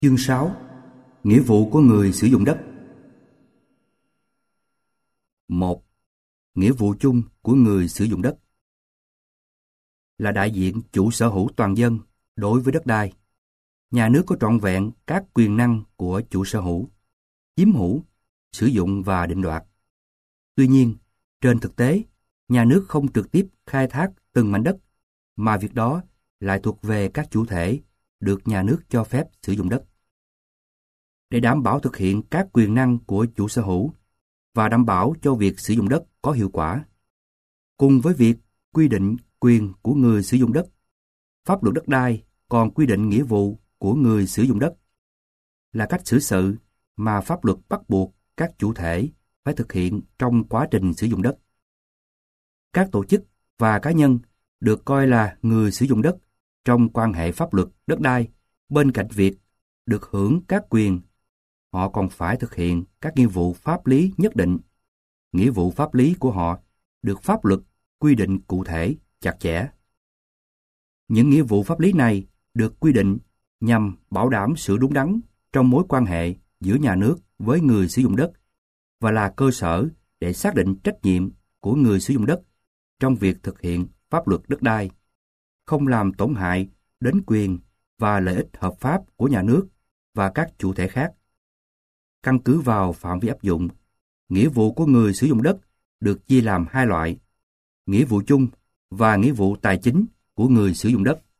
Chương 6. Nghĩa vụ của người sử dụng đất. 1. Nghĩa vụ chung của người sử dụng đất là đại diện chủ sở hữu toàn dân đối với đất đai. Nhà nước có trọn vẹn các quyền năng của chủ sở hữu, chiếm hữu, sử dụng và định đoạt. Tuy nhiên, trên thực tế, nhà nước không trực tiếp khai thác từng mảnh đất, mà việc đó lại thuộc về các chủ thể được nhà nước cho phép sử dụng đất. Để đảm bảo thực hiện các quyền năng của chủ sở hữu và đảm bảo cho việc sử dụng đất có hiệu quả, cùng với việc quy định quyền của người sử dụng đất, pháp luật đất đai còn quy định nghĩa vụ của người sử dụng đất, là cách xử sự mà pháp luật bắt buộc các chủ thể phải thực hiện trong quá trình sử dụng đất. Các tổ chức và cá nhân được coi là người sử dụng đất trong quan hệ pháp luật đất đai. Bên cạnh việc được hưởng các quyền, họ còn phải thực hiện các nghĩa vụ pháp lý nhất định. Nghĩa vụ pháp lý của họ được pháp luật quy định cụ thể, chặt chẽ. Những nghĩa vụ pháp lý này được quy định nhằm bảo đảm sự đúng đắn trong mối quan hệ giữa nhà nước với người sử dụng đất và là cơ sở để xác định trách nhiệm của người sử dụng đất trong việc thực hiện pháp luật đất đai, không làm tổn hại đến quyền và lợi ích hợp pháp của nhà nước và các chủ thể khác. Căn cứ vào phạm vi áp dụng, nghĩa vụ của người sử dụng đất được chia làm hai loại: nghĩa vụ chung và nghĩa vụ tài chính của người sử dụng đất.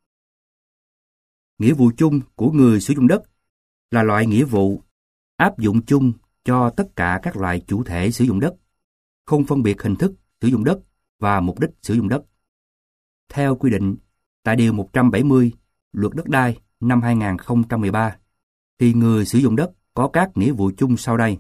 Nghĩa vụ chung của người sử dụng đất là loại nghĩa vụ áp dụng chung cho tất cả các loại chủ thể sử dụng đất, không phân biệt hình thức sử dụng đất và mục đích sử dụng đất. Theo quy định tại Điều 170 Luật Đất đai năm 2013, thì người sử dụng đất có các nghĩa vụ chung sau đây: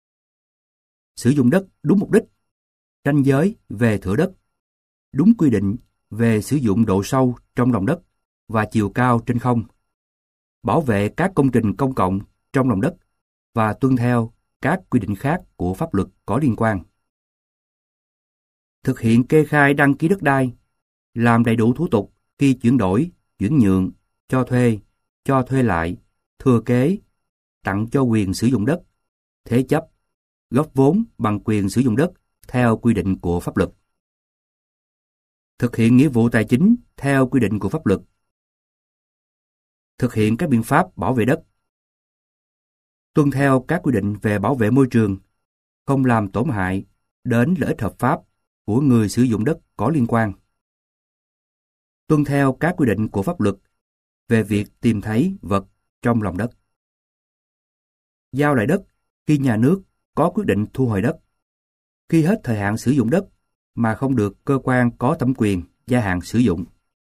sử dụng đất đúng mục đích, ranh giới về thửa đất, đúng quy định về sử dụng độ sâu trong lòng đất và chiều cao trên không, bảo vệ các công trình công cộng trong lòng đất và tuân theo các quy định khác của pháp luật có liên quan. Thực hiện kê khai đăng ký đất đai, làm đầy đủ thủ tục khi chuyển đổi, chuyển nhượng, cho thuê lại, thừa kế, tặng cho quyền sử dụng đất, thế chấp, góp vốn bằng quyền sử dụng đất theo quy định của pháp luật. Thực hiện nghĩa vụ tài chính theo quy định của pháp luật. Thực hiện các biện pháp bảo vệ đất. Tuân theo các quy định về bảo vệ môi trường, không làm tổn hại đến lợi ích hợp pháp của người sử dụng đất có liên quan. Tuân theo các quy định của pháp luật về việc tìm thấy vật trong lòng đất. Giao lại đất khi nhà nước có quyết định thu hồi đất, khi hết thời hạn sử dụng đất mà không được cơ quan có thẩm quyền gia hạn sử dụng.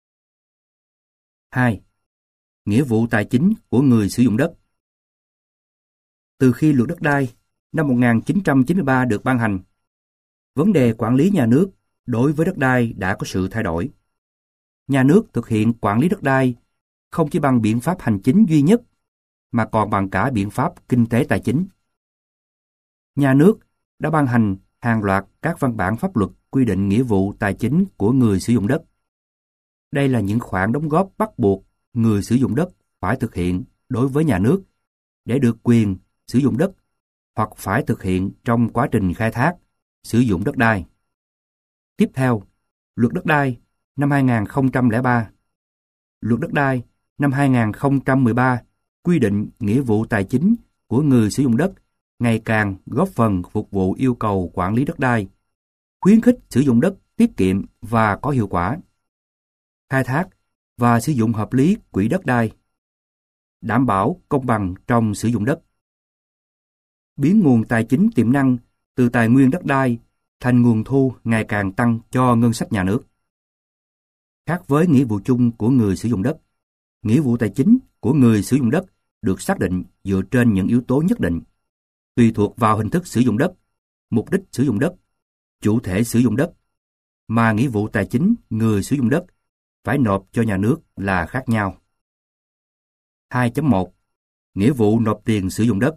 2. Nghĩa vụ tài chính của người sử dụng đất. Từ khi Luật Đất đai năm 1993 được ban hành, vấn đề quản lý nhà nước đối với đất đai đã có sự thay đổi. Nhà nước thực hiện quản lý đất đai không chỉ bằng biện pháp hành chính duy nhất, mà còn bằng cả biện pháp kinh tế tài chính. Nhà nước đã ban hành hàng loạt các văn bản pháp luật quy định nghĩa vụ tài chính của người sử dụng đất. Đây là những khoản đóng góp bắt buộc người sử dụng đất phải thực hiện đối với nhà nước để được quyền sử dụng đất, hoặc phải thực hiện trong quá trình khai thác, sử dụng đất đai. Tiếp theo, Luật Đất đai năm 2003, Luật Đất đai năm 2013 quy định nghĩa vụ tài chính của người sử dụng đất ngày càng góp phần phục vụ yêu cầu quản lý đất đai, khuyến khích sử dụng đất tiết kiệm và có hiệu quả, khai thác và sử dụng hợp lý quỹ đất đai, đảm bảo công bằng trong sử dụng đất, biến nguồn tài chính tiềm năng từ tài nguyên đất đai thành nguồn thu ngày càng tăng cho ngân sách nhà nước. Khác với nghĩa vụ chung của người sử dụng đất, nghĩa vụ tài chính của người sử dụng đất được xác định dựa trên những yếu tố nhất định, tùy thuộc vào hình thức sử dụng đất, mục đích sử dụng đất, chủ thể sử dụng đất, mà nghĩa vụ tài chính người sử dụng đất phải nộp cho nhà nước là khác nhau. 2.1. Nghĩa vụ nộp tiền sử dụng đất.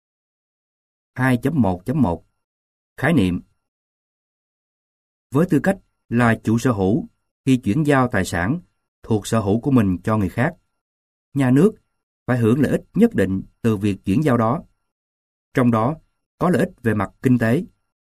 2.1.1. Khái niệm. Với tư cách là chủ sở hữu khi chuyển giao tài sản thuộc sở hữu của mình cho người khác, nhà nước phải hưởng lợi ích nhất định từ việc chuyển giao đó. Trong đó có lợi ích về mặt kinh tế.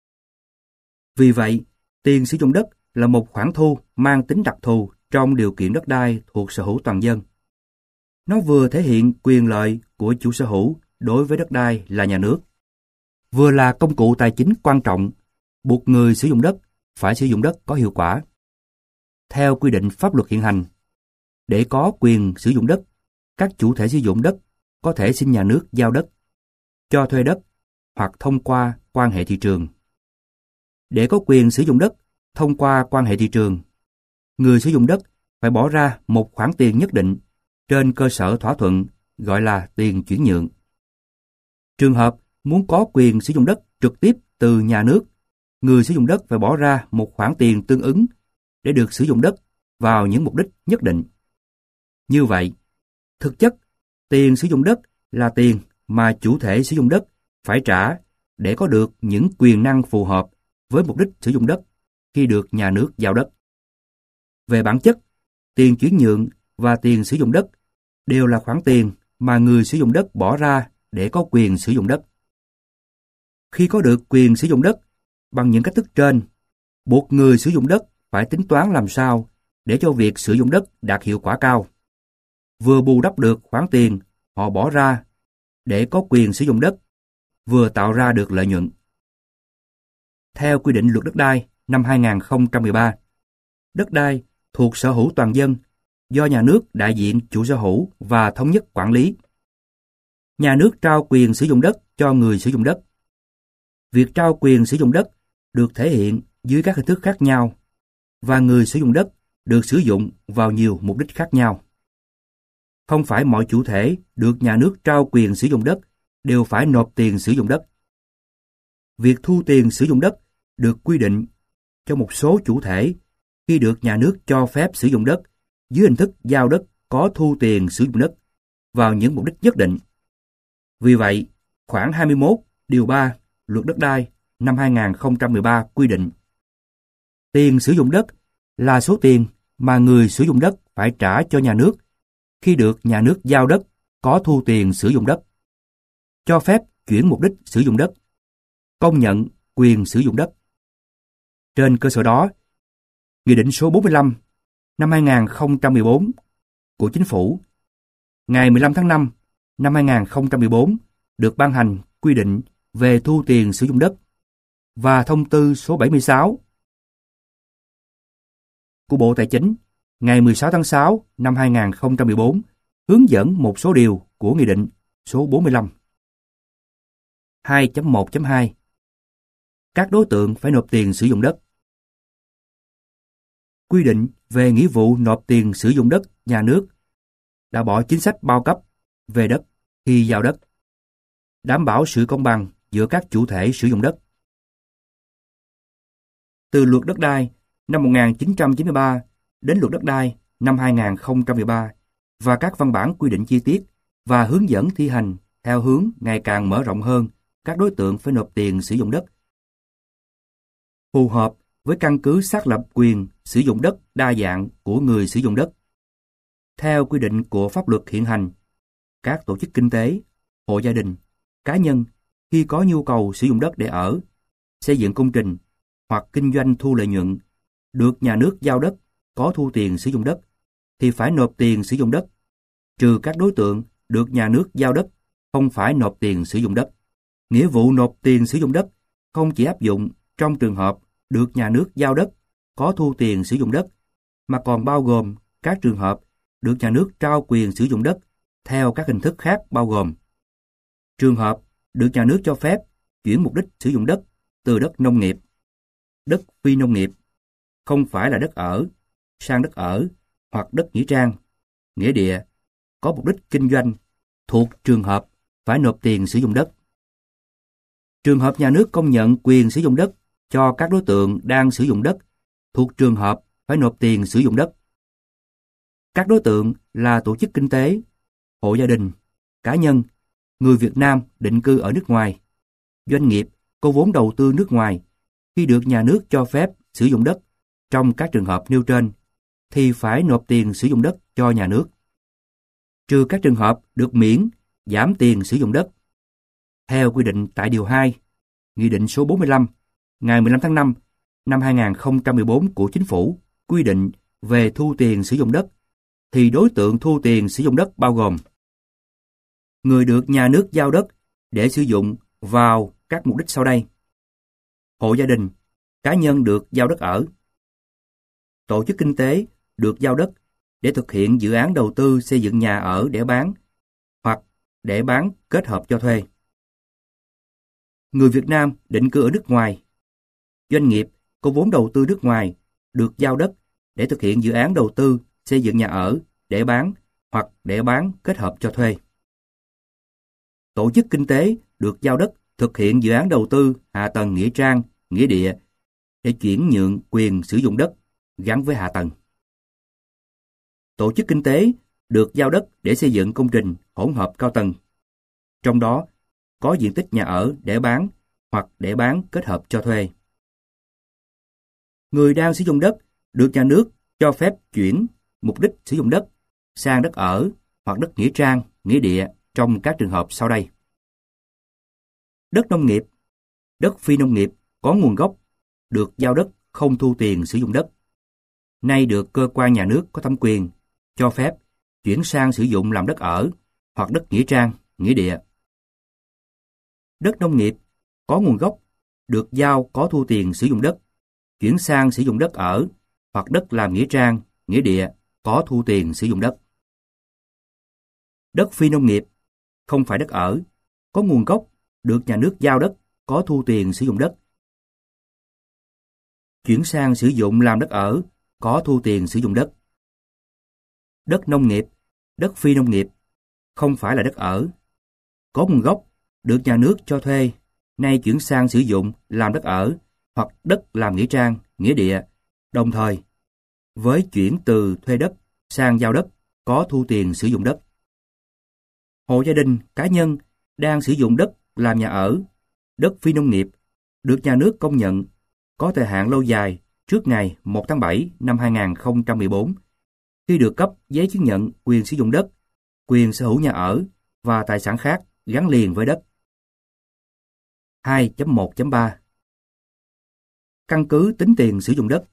Vì vậy, tiền sử dụng đất là một khoản thu mang tính đặc thù trong điều kiện đất đai thuộc sở hữu toàn dân. Nó vừa thể hiện quyền lợi của chủ sở hữu đối với đất đai là nhà nước, vừa là công cụ tài chính quan trọng buộc người sử dụng đất phải sử dụng đất có hiệu quả. Theo quy định pháp luật hiện hành, để có quyền sử dụng đất, các chủ thể sử dụng đất có thể xin nhà nước giao đất, cho thuê đất hoặc thông qua quan hệ thị trường. Để có quyền sử dụng đất thông qua quan hệ thị trường, người sử dụng đất phải bỏ ra một khoản tiền nhất định trên cơ sở thỏa thuận gọi là tiền chuyển nhượng. Trường hợp muốn có quyền sử dụng đất trực tiếp từ nhà nước, người sử dụng đất phải bỏ ra một khoản tiền tương ứng để được sử dụng đất vào những mục đích nhất định. Như vậy, thực chất, tiền sử dụng đất là tiền mà chủ thể sử dụng đất phải trả để có được những quyền năng phù hợp với mục đích sử dụng đất khi được nhà nước giao đất. Về bản chất, tiền chuyển nhượng và tiền sử dụng đất đều là khoản tiền mà người sử dụng đất bỏ ra để có quyền sử dụng đất. Khi có được quyền sử dụng đất bằng những cách thức trên, buộc người sử dụng đất phải tính toán làm sao để cho việc sử dụng đất đạt hiệu quả cao, vừa bù đắp được khoản tiền họ bỏ ra để có quyền sử dụng đất, vừa tạo ra được lợi nhuận. Theo quy định Luật Đất đai năm 2013, đất đai thuộc sở hữu toàn dân do nhà nước đại diện chủ sở hữu và thống nhất quản lý. Nhà nước trao quyền sử dụng đất cho người sử dụng đất. Việc trao quyền sử dụng đất được thể hiện dưới các hình thức khác nhau và người sử dụng đất được sử dụng vào nhiều mục đích khác nhau. Không phải mọi chủ thể được nhà nước trao quyền sử dụng đất đều phải nộp tiền sử dụng đất. Việc thu tiền sử dụng đất được quy định cho một số chủ thể khi được nhà nước cho phép sử dụng đất dưới hình thức giao đất có thu tiền sử dụng đất vào những mục đích nhất định. Vì vậy, khoản 21 điều 3 Luật Đất đai năm 2013 quy định tiền sử dụng đất là số tiền mà người sử dụng đất phải trả cho nhà nước khi được nhà nước giao đất có thu tiền sử dụng đất, cho phép chuyển mục đích sử dụng đất, công nhận quyền sử dụng đất. Trên cơ sở đó, Nghị định số 45 năm 2014 của Chính phủ ngày 15 tháng 5 năm 2014 được ban hành quy định về thu tiền sử dụng đất và thông tư số 76 của Bộ Tài chính ngày 16 tháng 6 năm 2014 hướng dẫn một số điều của Nghị định số 45. 2.1.2 Các đối tượng phải nộp tiền sử dụng đất. Quy định về nghĩa vụ nộp tiền sử dụng đất nhà nước đã bỏ chính sách bao cấp về đất khi giao đất, đảm bảo sự công bằng giữa các chủ thể sử dụng đất. Từ Luật Đất đai năm 1993 đến Luật Đất đai năm 2013 và các văn bản quy định chi tiết và hướng dẫn thi hành theo hướng ngày càng mở rộng hơn các đối tượng phải nộp tiền sử dụng đất. Phù hợp với căn cứ xác lập quyền sử dụng đất đa dạng của người sử dụng đất. Theo quy định của pháp luật hiện hành, các tổ chức kinh tế, hộ gia đình, cá nhân khi có nhu cầu sử dụng đất để ở, xây dựng công trình hoặc kinh doanh thu lợi nhuận, được nhà nước giao đất có thu tiền sử dụng đất, thì phải nộp tiền sử dụng đất, trừ các đối tượng được nhà nước giao đất không phải nộp tiền sử dụng đất. Nghĩa vụ nộp tiền sử dụng đất không chỉ áp dụng trong trường hợp được nhà nước giao đất có thu tiền sử dụng đất, mà còn bao gồm các trường hợp được nhà nước trao quyền sử dụng đất theo các hình thức khác, bao gồm trường hợp được nhà nước cho phép chuyển mục đích sử dụng đất từ đất nông nghiệp, đất phi nông nghiệp, không phải là đất ở, sang đất ở hoặc đất nghĩa trang, nghĩa địa, có mục đích kinh doanh thuộc trường hợp phải nộp tiền sử dụng đất. Trường hợp nhà nước công nhận quyền sử dụng đất cho các đối tượng đang sử dụng đất thuộc trường hợp phải nộp tiền sử dụng đất. Các đối tượng là tổ chức kinh tế, hộ gia đình, cá nhân, người Việt Nam định cư ở nước ngoài, doanh nghiệp có vốn đầu tư nước ngoài khi được nhà nước cho phép sử dụng đất trong các trường hợp nêu trên thì phải nộp tiền sử dụng đất cho nhà nước. trừ các trường hợp được miễn, giảm tiền sử dụng đất. Theo quy định tại Điều 2, Nghị định số 45, ngày 15 tháng 5 năm 2014 của Chính phủ quy định về thu tiền sử dụng đất, thì đối tượng thu tiền sử dụng đất bao gồm người được nhà nước giao đất để sử dụng vào các mục đích sau đây: hộ gia đình, cá nhân được giao đất ở, tổ chức kinh tế được giao đất để thực hiện dự án đầu tư xây dựng nhà ở để bán hoặc để bán kết hợp cho thuê, người Việt Nam định cư ở nước ngoài, doanh nghiệp có vốn đầu tư nước ngoài được giao đất để thực hiện dự án đầu tư xây dựng nhà ở để bán hoặc để bán kết hợp cho thuê, tổ chức kinh tế được giao đất thực hiện dự án đầu tư hạ tầng nghĩa trang, nghĩa địa để chuyển nhượng quyền sử dụng đất gắn với hạ tầng, tổ chức kinh tế được giao đất để xây dựng công trình hỗn hợp cao tầng, trong đó có diện tích nhà ở để bán hoặc để bán kết hợp cho thuê. Người đang sử dụng đất được nhà nước cho phép chuyển mục đích sử dụng đất sang đất ở hoặc đất nghĩa trang, nghĩa địa trong các trường hợp sau đây: đất nông nghiệp, đất phi nông nghiệp có nguồn gốc được giao đất không thu tiền sử dụng đất, nay được cơ quan nhà nước có thẩm quyền cho phép chuyển sang sử dụng làm đất ở hoặc đất nghĩa trang, nghĩa địa. Đất nông nghiệp có nguồn gốc được giao có thu tiền sử dụng đất, chuyển sang sử dụng đất ở hoặc đất làm nghĩa trang, nghĩa địa có thu tiền sử dụng đất. Đất phi nông nghiệp không phải đất ở, có nguồn gốc được nhà nước giao đất có thu tiền sử dụng đất, chuyển sang sử dụng làm đất ở có thu tiền sử dụng đất. Đất nông nghiệp, đất phi nông nghiệp không phải là đất ở, có nguồn gốc được nhà nước cho thuê, nay chuyển sang sử dụng làm đất ở hoặc đất làm nghĩa trang, nghĩa địa, đồng thời với chuyển từ thuê đất sang giao đất có thu tiền sử dụng đất. Hộ gia đình, cá nhân đang sử dụng đất làm nhà ở, đất phi nông nghiệp được nhà nước công nhận có thời hạn lâu dài trước ngày 1 tháng 7 năm 2014 khi được cấp giấy chứng nhận quyền sử dụng đất, quyền sở hữu nhà ở và tài sản khác gắn liền với đất. 2.1.3 Căn cứ tính tiền sử dụng đất.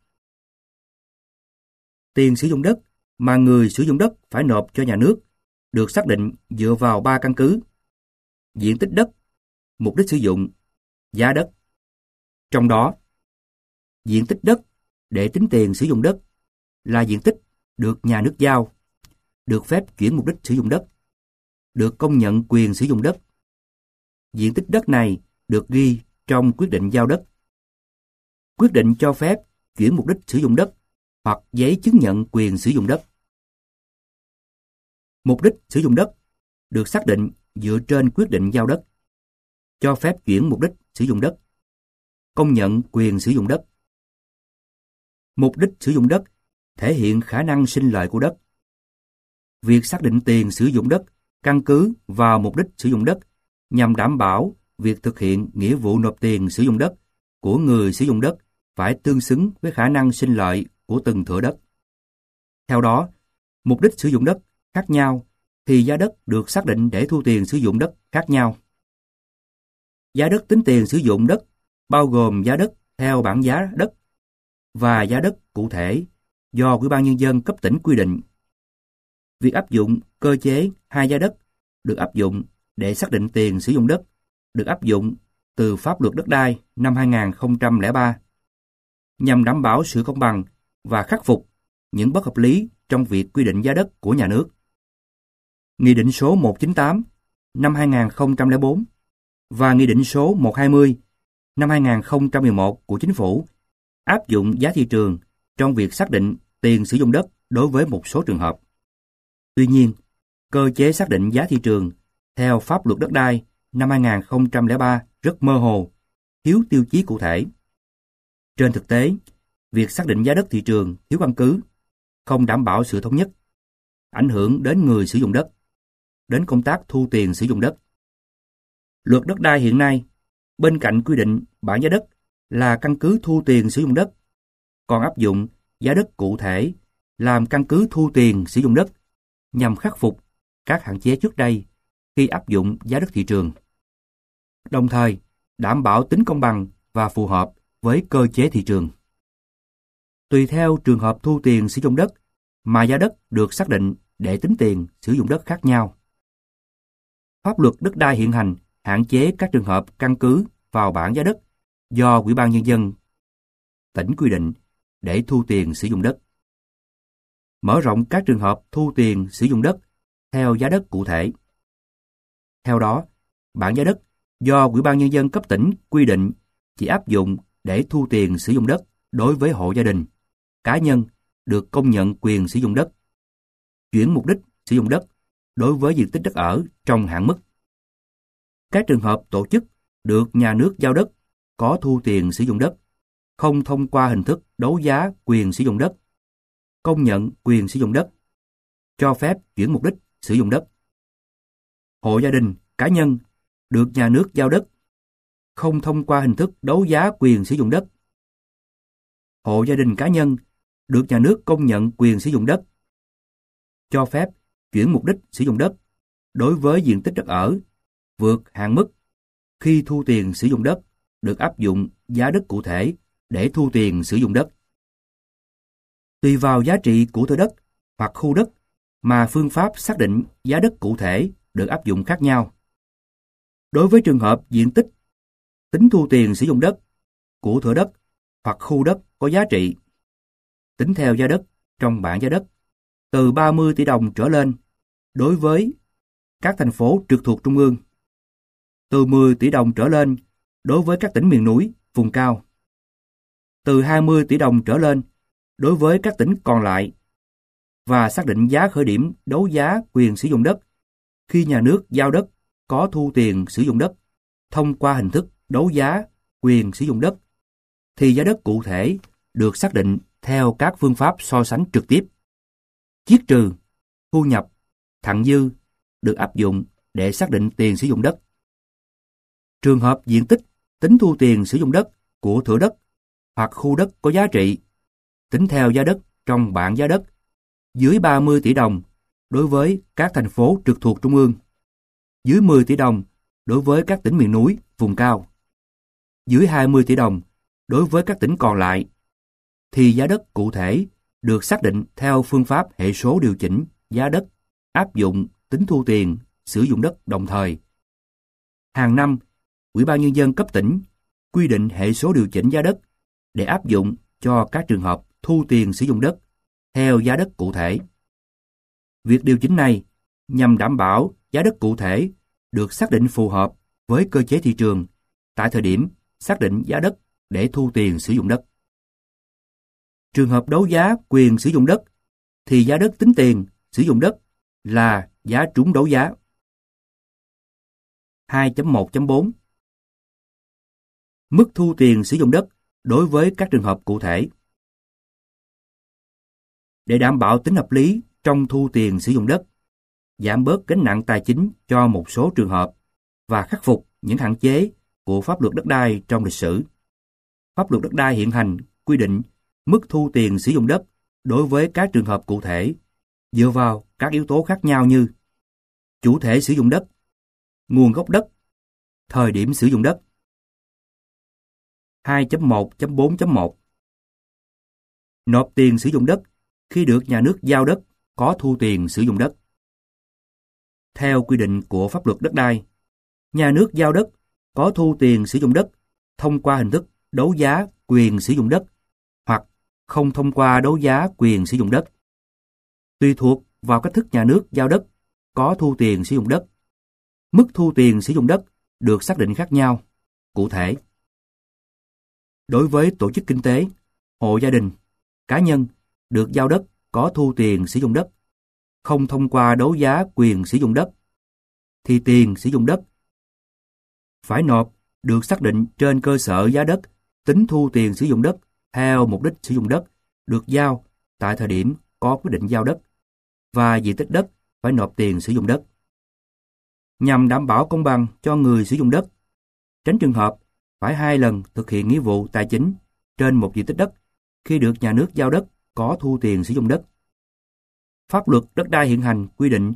Tiền sử dụng đất mà người sử dụng đất phải nộp cho nhà nước được xác định dựa vào 3 căn cứ: diện tích đất, mục đích sử dụng, giá đất. Trong đó, diện tích đất để tính tiền sử dụng đất là diện tích được nhà nước giao, được phép chuyển mục đích sử dụng đất, được công nhận quyền sử dụng đất. Diện tích đất này được ghi trong quyết định giao đất, quyết định cho phép chuyển mục đích sử dụng đất hoặc giấy chứng nhận quyền sử dụng đất. Mục đích sử dụng đất được xác định dựa trên quyết định giao đất, cho phép chuyển mục đích sử dụng đất, công nhận quyền sử dụng đất. Mục đích sử dụng đất thể hiện khả năng sinh lợi của đất. Việc xác định tiền sử dụng đất căn cứ vào mục đích sử dụng đất nhằm đảm bảo việc thực hiện nghĩa vụ nộp tiền sử dụng đất của người sử dụng đất phải tương xứng với khả năng sinh lợi của từng thửa đất. Theo đó, mục đích sử dụng đất khác nhau thì giá đất được xác định để thu tiền sử dụng đất khác nhau. Giá đất tính tiền sử dụng đất bao gồm giá đất theo bảng giá đất và giá đất cụ thể do Ủy ban Nhân dân cấp tỉnh quy định. Việc áp dụng cơ chế hai giá đất được áp dụng để xác định tiền sử dụng đất được áp dụng từ Pháp luật đất đai năm 2003 nhằm đảm bảo sự công bằng và khắc phục những bất hợp lý trong việc quy định giá đất của nhà nước. Nghị định số 198 năm 2004 và Nghị định số 120 năm 2011 của Chính phủ áp dụng giá thị trường trong việc xác định tiền sử dụng đất đối với một số trường hợp. Tuy nhiên, cơ chế xác định giá thị trường theo Pháp luật đất đai năm 2003 rất mơ hồ, thiếu tiêu chí cụ thể. Trên thực tế, việc xác định giá đất thị trường thiếu căn cứ, không đảm bảo sự thống nhất, ảnh hưởng đến người sử dụng đất, đến công tác thu tiền sử dụng đất. Luật đất đai hiện nay, bên cạnh quy định bảng giá đất là căn cứ thu tiền sử dụng đất, còn áp dụng giá đất cụ thể làm căn cứ thu tiền sử dụng đất nhằm khắc phục các hạn chế trước đây khi áp dụng giá đất thị trường, đồng thời đảm bảo tính công bằng và phù hợp với cơ chế thị trường. Tùy theo trường hợp thu tiền sử dụng đất mà giá đất được xác định để tính tiền sử dụng đất khác nhau. Pháp luật đất đai hiện hành hạn chế các trường hợp căn cứ vào bảng giá đất do Ủy ban Nhân dân tỉnh quy định để thu tiền sử dụng đất. Mở rộng các trường hợp thu tiền sử dụng đất theo giá đất cụ thể. Theo đó, bảng giá đất do Ủy ban Nhân dân cấp tỉnh quy định chỉ áp dụng để thu tiền sử dụng đất đối với hộ gia đình, cá nhân được công nhận quyền sử dụng đất, chuyển mục đích sử dụng đất đối với diện tích đất ở trong hạn mức. Các trường hợp tổ chức được nhà nước giao đất có thu tiền sử dụng đất, không thông qua hình thức đấu giá quyền sử dụng đất, công nhận quyền sử dụng đất, cho phép chuyển mục đích sử dụng đất. Hộ gia đình, cá nhân được nhà nước giao đất, không thông qua hình thức đấu giá quyền sử dụng đất. Hộ gia đình cá nhân được nhà nước công nhận quyền sử dụng đất, cho phép chuyển mục đích sử dụng đất đối với diện tích đất ở vượt hạn mức khi thu tiền sử dụng đất được áp dụng giá đất cụ thể để thu tiền sử dụng đất. Tùy vào giá trị của thửa đất hoặc khu đất mà phương pháp xác định giá đất cụ thể được áp dụng khác nhau. Đối với trường hợp diện tích tính thu tiền sử dụng đất của thửa đất hoặc khu đất có giá trị, tính theo giá đất trong bảng giá đất, từ 30 tỷ đồng trở lên đối với các thành phố trực thuộc Trung ương, từ 10 tỷ đồng trở lên đối với các tỉnh miền núi, vùng cao, từ 20 tỷ đồng trở lên đối với các tỉnh còn lại, và xác định giá khởi điểm đấu giá quyền sử dụng đất khi nhà nước giao đất có thu tiền sử dụng đất thông qua hình thức đấu giá quyền sử dụng đất, thì giá đất cụ thể được xác định theo các phương pháp so sánh trực tiếp. Chiết trừ, thu nhập, thặng dư được áp dụng để xác định tiền sử dụng đất. Trường hợp diện tích tính thu tiền sử dụng đất của thửa đất hoặc khu đất có giá trị, tính theo giá đất trong bảng giá đất, dưới 30 tỷ đồng đối với các thành phố trực thuộc Trung ương, dưới 10 tỷ đồng đối với các tỉnh miền núi, vùng cao, dưới 20 tỷ đồng đối với các tỉnh còn lại, thì giá đất cụ thể được xác định theo phương pháp hệ số điều chỉnh giá đất áp dụng tính thu tiền sử dụng đất đồng thời. Hàng năm, Ủy ban Nhân dân cấp tỉnh quy định hệ số điều chỉnh giá đất để áp dụng cho các trường hợp thu tiền sử dụng đất theo giá đất cụ thể. Việc điều chỉnh này nhằm đảm bảo giá đất cụ thể được xác định phù hợp với cơ chế thị trường tại thời điểm xác định giá đất để thu tiền sử dụng đất. Trường hợp đấu giá quyền sử dụng đất thì giá đất tính tiền sử dụng đất là giá trúng đấu giá. 2.1.4 Mức thu tiền sử dụng đất đối với các trường hợp cụ thể. Để đảm bảo tính hợp lý trong thu tiền sử dụng đất, giảm bớt gánh nặng tài chính cho một số trường hợp và khắc phục những hạn chế của pháp luật đất đai trong lịch sử, pháp luật đất đai hiện hành quy định mức thu tiền sử dụng đất đối với các trường hợp cụ thể dựa vào các yếu tố khác nhau như chủ thể sử dụng đất, nguồn gốc đất, thời điểm sử dụng đất. 2.1.4.1 Nộp tiền sử dụng đất khi được nhà nước giao đất có thu tiền sử dụng đất. Theo quy định của pháp luật đất đai, nhà nước giao đất có thu tiền sử dụng đất thông qua hình thức đấu giá quyền sử dụng đất hoặc không thông qua đấu giá quyền sử dụng đất. Tùy thuộc vào cách thức nhà nước giao đất có thu tiền sử dụng đất, mức thu tiền sử dụng đất được xác định khác nhau. Cụ thể, đối với tổ chức kinh tế, hộ gia đình, cá nhân được giao đất có thu tiền sử dụng đất, không thông qua đấu giá quyền sử dụng đất, thì tiền sử dụng đất phải nộp được xác định trên cơ sở giá đất tính thu tiền sử dụng đất theo mục đích sử dụng đất được giao tại thời điểm có quyết định giao đất, và diện tích đất phải nộp tiền sử dụng đất. Nhằm đảm bảo công bằng cho người sử dụng đất, tránh trường hợp phải 2 lần thực hiện nghĩa vụ tài chính trên một diện tích đất khi được nhà nước giao đất có thu tiền sử dụng đất. Pháp luật đất đai hiện hành quy định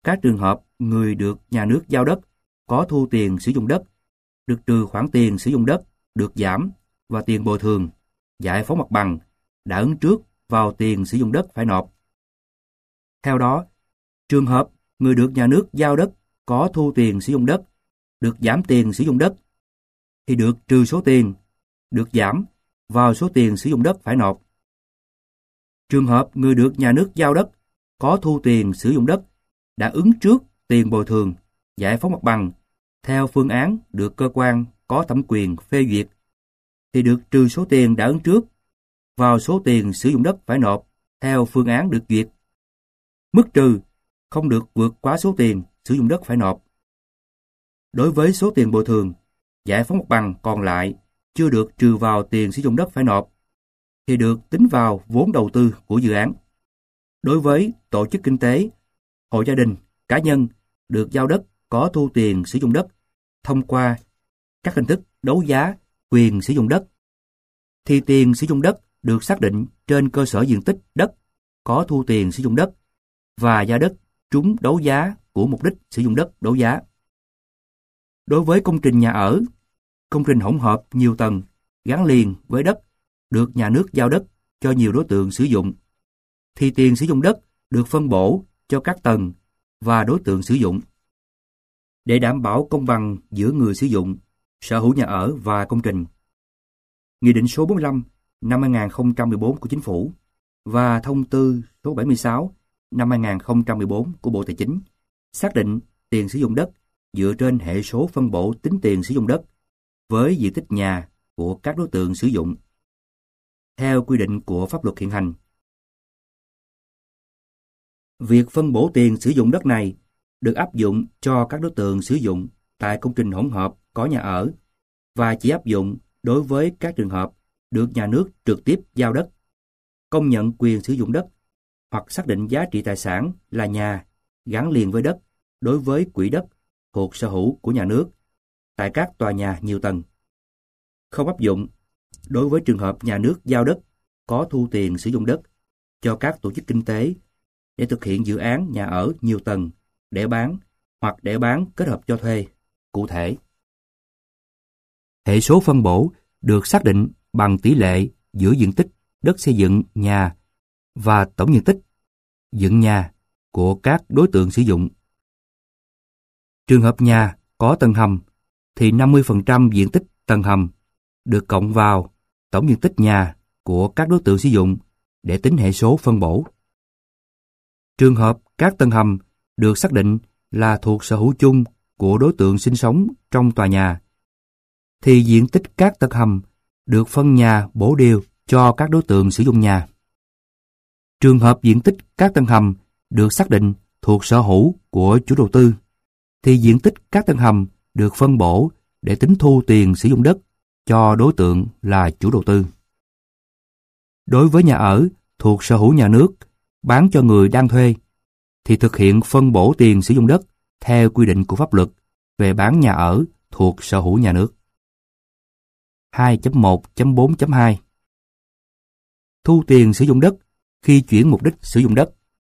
các trường hợp người được nhà nước giao đất có thu tiền sử dụng đất, được trừ khoản tiền sử dụng đất được giảm và tiền bồi thường, giải phóng mặt bằng đã ứng trước vào tiền sử dụng đất phải nộp. Theo đó, trường hợp người được nhà nước giao đất có thu tiền sử dụng đất, được giảm tiền sử dụng đất, thì được trừ số tiền được giảm vào số tiền sử dụng đất phải nộp. Trường hợp người được nhà nước giao đất có thu tiền sử dụng đất đã ứng trước tiền bồi thường, giải phóng mặt bằng theo phương án được cơ quan có thẩm quyền phê duyệt, thì được trừ số tiền đã ứng trước vào số tiền sử dụng đất phải nộp theo phương án được duyệt. Mức trừ không được vượt quá số tiền sử dụng đất phải nộp. Đối với số tiền bồi thường, giải phóng mặt bằng còn lại chưa được trừ vào tiền sử dụng đất phải nộp, thì được tính vào vốn đầu tư của dự án. Đối với tổ chức kinh tế, hộ gia đình, cá nhân được giao đất có thu tiền sử dụng đất thông qua các hình thức đấu giá quyền sử dụng đất, thì tiền sử dụng đất được xác định trên cơ sở diện tích đất có thu tiền sử dụng đất và giá đất trúng đấu giá của mục đích sử dụng đất đấu giá. Đối với công trình nhà ở, công trình hỗn hợp nhiều tầng gắn liền với đất được nhà nước giao đất cho nhiều đối tượng sử dụng, thì tiền sử dụng đất được phân bổ cho các tầng và đối tượng sử dụng. Để đảm bảo công bằng giữa người sử dụng, sở hữu nhà ở và công trình, Nghị định số 45 năm 2014 của Chính phủ và Thông tư số 76 năm 2014 của Bộ Tài chính xác định tiền sử dụng đất dựa trên hệ số phân bổ tính tiền sử dụng đất với diện tích nhà của các đối tượng sử dụng theo quy định của pháp luật hiện hành. Việc phân bổ tiền sử dụng đất này được áp dụng cho các đối tượng sử dụng tại công trình hỗn hợp có nhà ở và chỉ áp dụng đối với các trường hợp được nhà nước trực tiếp giao đất, công nhận quyền sử dụng đất hoặc xác định giá trị tài sản là nhà gắn liền với đất đối với quỹ đất thuộc sở hữu của nhà nước tại các tòa nhà nhiều tầng. Không áp dụng đối với trường hợp nhà nước giao đất có thu tiền sử dụng đất cho các tổ chức kinh tế để thực hiện dự án nhà ở nhiều tầng để bán hoặc để bán kết hợp cho thuê. Cụ thể, hệ số phân bổ được xác định bằng tỷ lệ giữa diện tích đất xây dựng nhà và tổng diện tích dựng nhà của các đối tượng sử dụng. Trường hợp nhà có tầng hầm thì 50% diện tích tầng hầm được cộng vào tổng diện tích nhà của các đối tượng sử dụng để tính hệ số phân bổ. Trường hợp các tầng hầm được xác định là thuộc sở hữu chung của đối tượng sinh sống trong tòa nhà, thì diện tích các tầng hầm được phân nhà bổ đều cho các đối tượng sử dụng nhà. Trường hợp diện tích các tầng hầm được xác định thuộc sở hữu của chủ đầu tư, thì diện tích các tầng hầm được phân bổ để tính thu tiền sử dụng đất cho đối tượng là chủ đầu tư. Đối với nhà ở thuộc sở hữu nhà nước bán cho người đang thuê, thì thực hiện phân bổ tiền sử dụng đất theo quy định của pháp luật về bán nhà ở thuộc sở hữu nhà nước. 2.1.4.2 Thu tiền sử dụng đất khi chuyển mục đích sử dụng đất.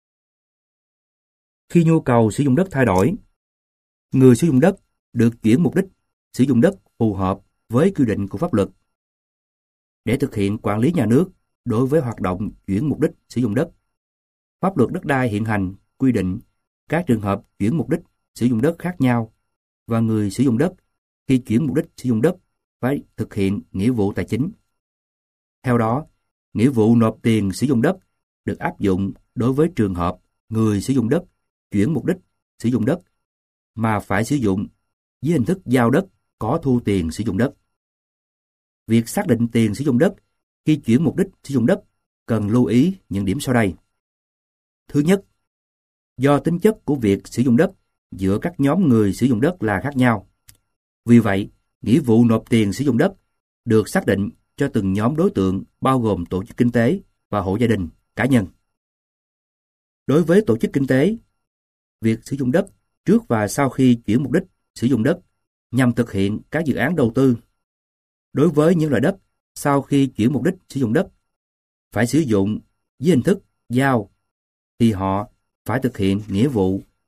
Khi nhu cầu sử dụng đất thay đổi, người sử dụng đất được chuyển mục đích sử dụng đất phù hợp với quy định của pháp luật. Để thực hiện quản lý nhà nước đối với hoạt động chuyển mục đích sử dụng đất, pháp luật đất đai hiện hành quy định các trường hợp chuyển mục đích sử dụng đất khác nhau và người sử dụng đất khi chuyển mục đích sử dụng đất phải thực hiện nghĩa vụ tài chính. Theo đó, nghĩa vụ nộp tiền sử dụng đất được áp dụng đối với trường hợp người sử dụng đất chuyển mục đích sử dụng đất mà phải sử dụng với hình thức giao đất có thu tiền sử dụng đất. Việc xác định tiền sử dụng đất khi chuyển mục đích sử dụng đất cần lưu ý những điểm sau đây. Thứ nhất, do tính chất của việc sử dụng đất giữa các nhóm người sử dụng đất là khác nhau. Vì vậy, nghĩa vụ nộp tiền sử dụng đất được xác định cho từng nhóm đối tượng bao gồm tổ chức kinh tế và hộ gia đình, cá nhân. Đối với tổ chức kinh tế, việc sử dụng đất trước và sau khi chuyển mục đích sử dụng đất nhằm thực hiện các dự án đầu tư. Đối với những loại đất sau khi chuyển mục đích sử dụng đất phải sử dụng với hình thức giao, thì họ phải thực hiện nghĩa vụ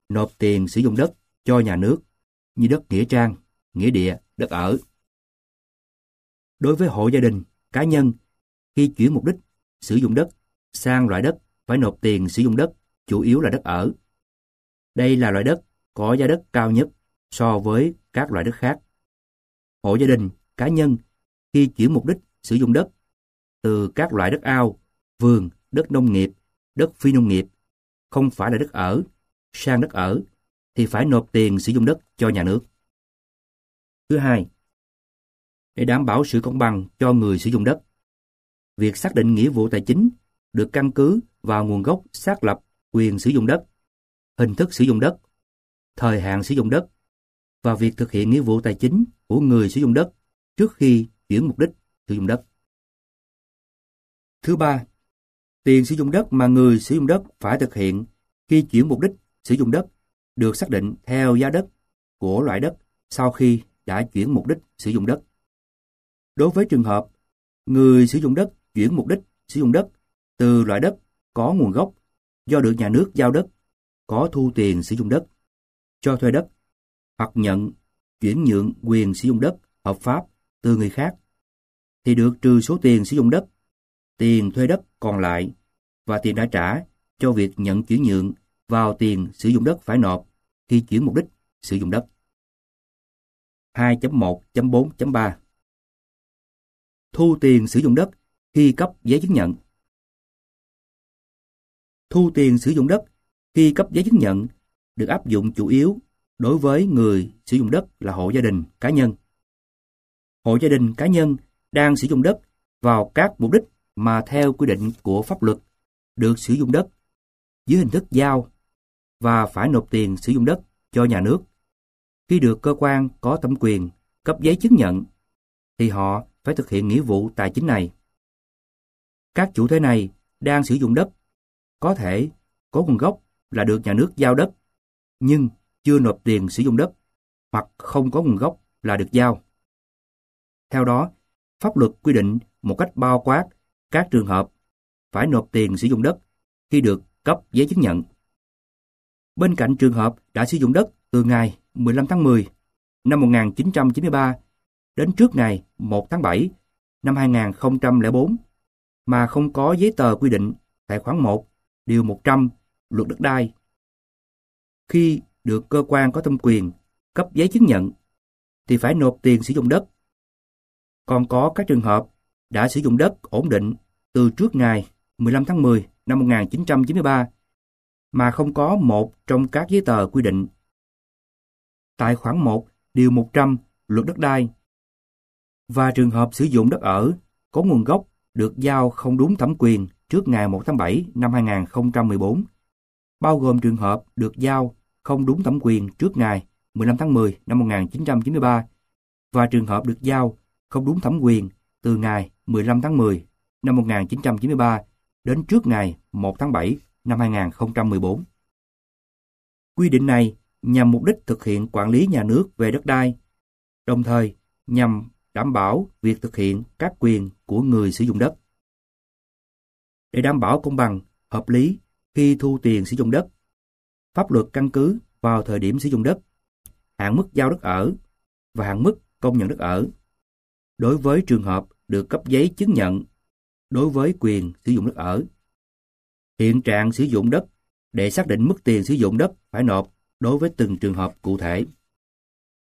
nộp tiền sử dụng đất cho nhà nước như đất nghĩa trang, nghĩa địa, đất ở. Đối với hộ gia đình, cá nhân, khi chuyển mục đích sử dụng đất sang loại đất phải nộp tiền sử dụng đất, chủ yếu là đất ở. Đây là loại đất có giá đất cao nhất so với các loại đất khác. Hộ gia đình, cá nhân khi chuyển mục đích sử dụng đất từ các loại đất ao, vườn, đất nông nghiệp, đất phi nông nghiệp, không phải là đất ở, sang đất ở, thì phải nộp tiền sử dụng đất cho nhà nước. Thứ hai, để đảm bảo sự công bằng cho người sử dụng đất, việc xác định nghĩa vụ tài chính được căn cứ vào nguồn gốc xác lập quyền sử dụng đất, hình thức sử dụng đất, thời hạn sử dụng đất và việc thực hiện nghĩa vụ tài chính của người sử dụng đất trước khi chuyển mục đích sử dụng đất. Thứ ba, tiền sử dụng đất mà người sử dụng đất phải thực hiện khi chuyển mục đích sử dụng đất được xác định theo giá đất của loại đất sau khi đã chuyển mục đích sử dụng đất. Đối với trường hợp người sử dụng đất chuyển mục đích sử dụng đất từ loại đất có nguồn gốc do được nhà nước giao đất, có thu tiền sử dụng đất, cho thuê đất hoặc nhận chuyển nhượng quyền sử dụng đất hợp pháp từ người khác, thì được trừ số tiền sử dụng đất, tiền thuê đất còn lại và tiền đã trả cho việc nhận chuyển nhượng vào tiền sử dụng đất phải nộp khi chuyển mục đích sử dụng đất. 2.1.4.3 Thu tiền sử dụng đất khi cấp giấy chứng nhận. Thu tiền sử dụng đất khi cấp giấy chứng nhận được áp dụng chủ yếu đối với người sử dụng đất là hộ gia đình, cá nhân. Hộ gia đình, cá nhân đang sử dụng đất vào các mục đích mà theo quy định của pháp luật được sử dụng đất dưới hình thức giao và phải nộp tiền sử dụng đất cho nhà nước. Khi được cơ quan có thẩm quyền cấp giấy chứng nhận thì họ phải thực hiện nghĩa vụ tài chính này. Các chủ thể này đang sử dụng đất có thể có nguồn gốc là được nhà nước giao đất nhưng chưa nộp tiền sử dụng đất, hoặc không có nguồn gốc là được giao. Theo đó, pháp luật quy định một cách bao quát các trường hợp phải nộp tiền sử dụng đất khi được cấp giấy chứng nhận. Bên cạnh trường hợp đã sử dụng đất từ ngày 15 tháng 10 năm 1993 đến trước ngày 1 tháng 7 năm 2004 mà không có giấy tờ quy định tại khoản 1, điều 100 Luật Đất đai, khi được cơ quan có thẩm quyền cấp giấy chứng nhận thì phải nộp tiền sử dụng đất. Còn có các trường hợp đã sử dụng đất ổn định từ trước ngày 15 tháng 10 năm 1993 mà không có một trong các giấy tờ quy định tại khoản 1, điều 100 Luật Đất đai, và trường hợp sử dụng đất ở có nguồn gốc được giao không đúng thẩm quyền trước ngày 1 tháng 7 năm 2014, bao gồm trường hợp được giao không đúng thẩm quyền trước ngày 15 tháng 10 năm 1993 và trường hợp được giao không đúng thẩm quyền từ ngày 15 tháng 10 năm 1993 đến trước ngày 1 tháng 7 năm 2014. Quy định này nhằm mục đích thực hiện quản lý nhà nước về đất đai, đồng thời nhằm đảm bảo việc thực hiện các quyền của người sử dụng đất. Để đảm bảo công bằng, hợp lý khi thu tiền sử dụng đất, pháp luật căn cứ vào thời điểm sử dụng đất, hạn mức giao đất ở và hạn mức công nhận đất ở. Đối với trường hợp được cấp giấy chứng nhận đối với quyền sử dụng đất ở, hiện trạng sử dụng đất để xác định mức tiền sử dụng đất phải nộp đối với từng trường hợp cụ thể.